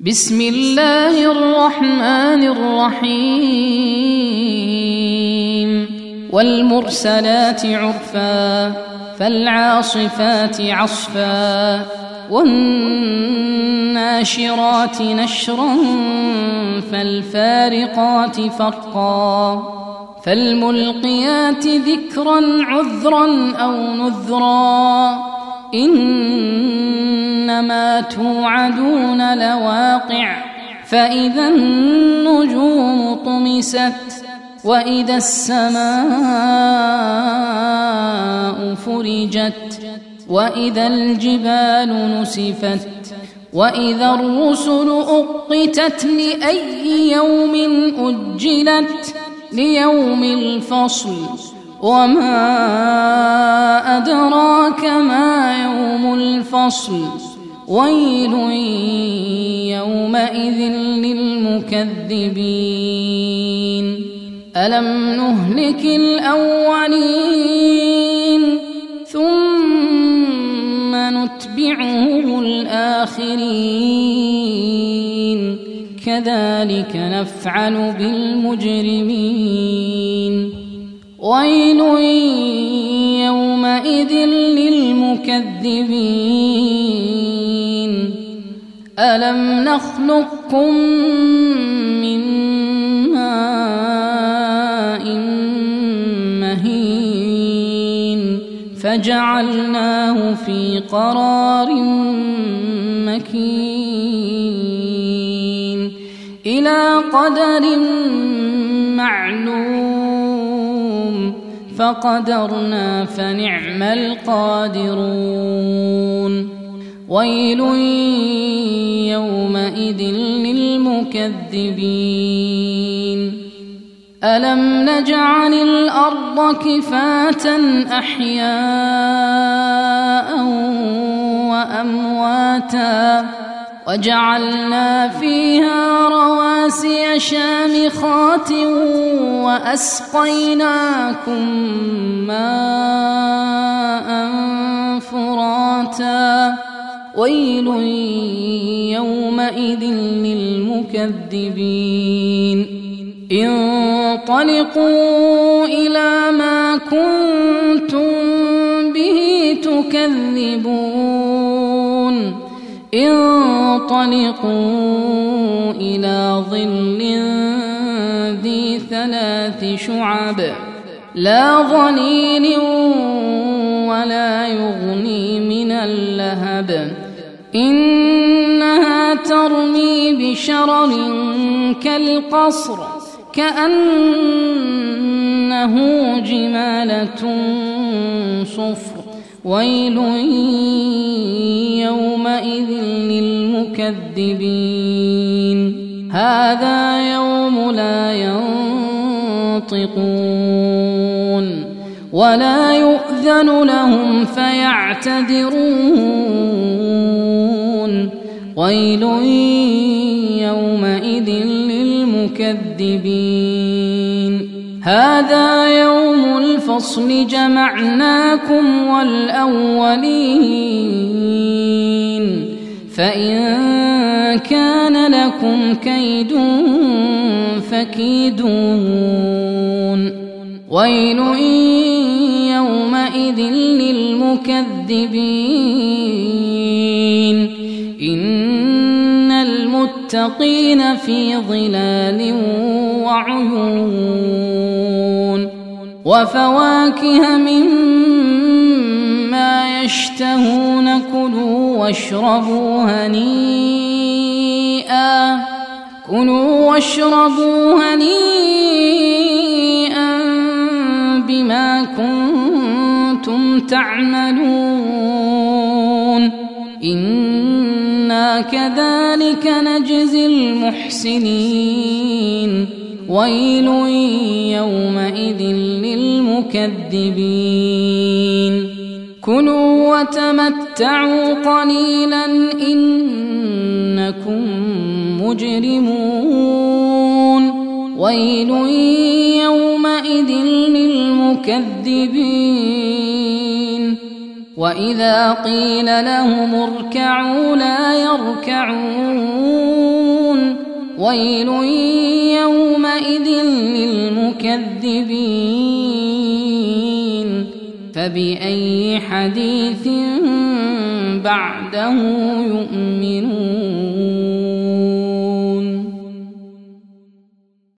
بسم الله الرحمن الرحيم والمرسلات عرفا فالعاصفات عصفا والناشرات نشرا فالفارقات فرقا فالملقيات ذكرا عذرا أو نذرا إنما توعدون لواقع فإذا النجوم طمست وإذا السماء فرجت وإذا الجبال نسفت وإذا الرسل أقتت لأي يوم أجلت ليوم الفصل وما أدراك ما يوم الفصل ويل يومئذ للمكذبين ألم نهلك الأولين ثم نتبعهم الآخرين كذلك نفعل بالمجرمين ويل يومئذ للمكذبين ألم نخلقكم من ماء مهين فجعلناه في قرار مكين إلى قدر معلوم فقدرنا فنعم القادرون ويل يومئذ للمكذبين ألم نجعل الأرض كفاة أحياء وأمواتا وجعلنا فيها رواسي شامخات وأسقيناكم ماء فراتا ويل يومئذ للمكذبين انطلقوا إلى ما كنتم به تكذبون انطلقوا إلى ظل ذي 3 شعب لا ظليل ولا يغني من اللهب إنها ترمي بشرر كالقصر كأنه جمالة صفر ويل يومئذ للمكذبين هذا يوم لا ينطقون ولا يؤذن لهم فيعتذرون ويل يومئذ للمكذبين هذا يوم الفصل جمعناكم والأولين فإن كان لكم كيد فكيدون ويل يومئذ للمكذبين إن المتقين في ظلال وعيون وفواكه مما يشتهون كلوا واشربوا هنيئا بما كنتم تعملون إنا كذلك نجزي المحسنين ويل يومئذ للمكذبين كلوا وتمتعوا قليلا إنكم مجرمون ويل يومئذ للمكذبين وإذا قيل لهم اركعوا لا يركعون ويل يومئذ للمكذبين فبأي حديث بعده يؤمنون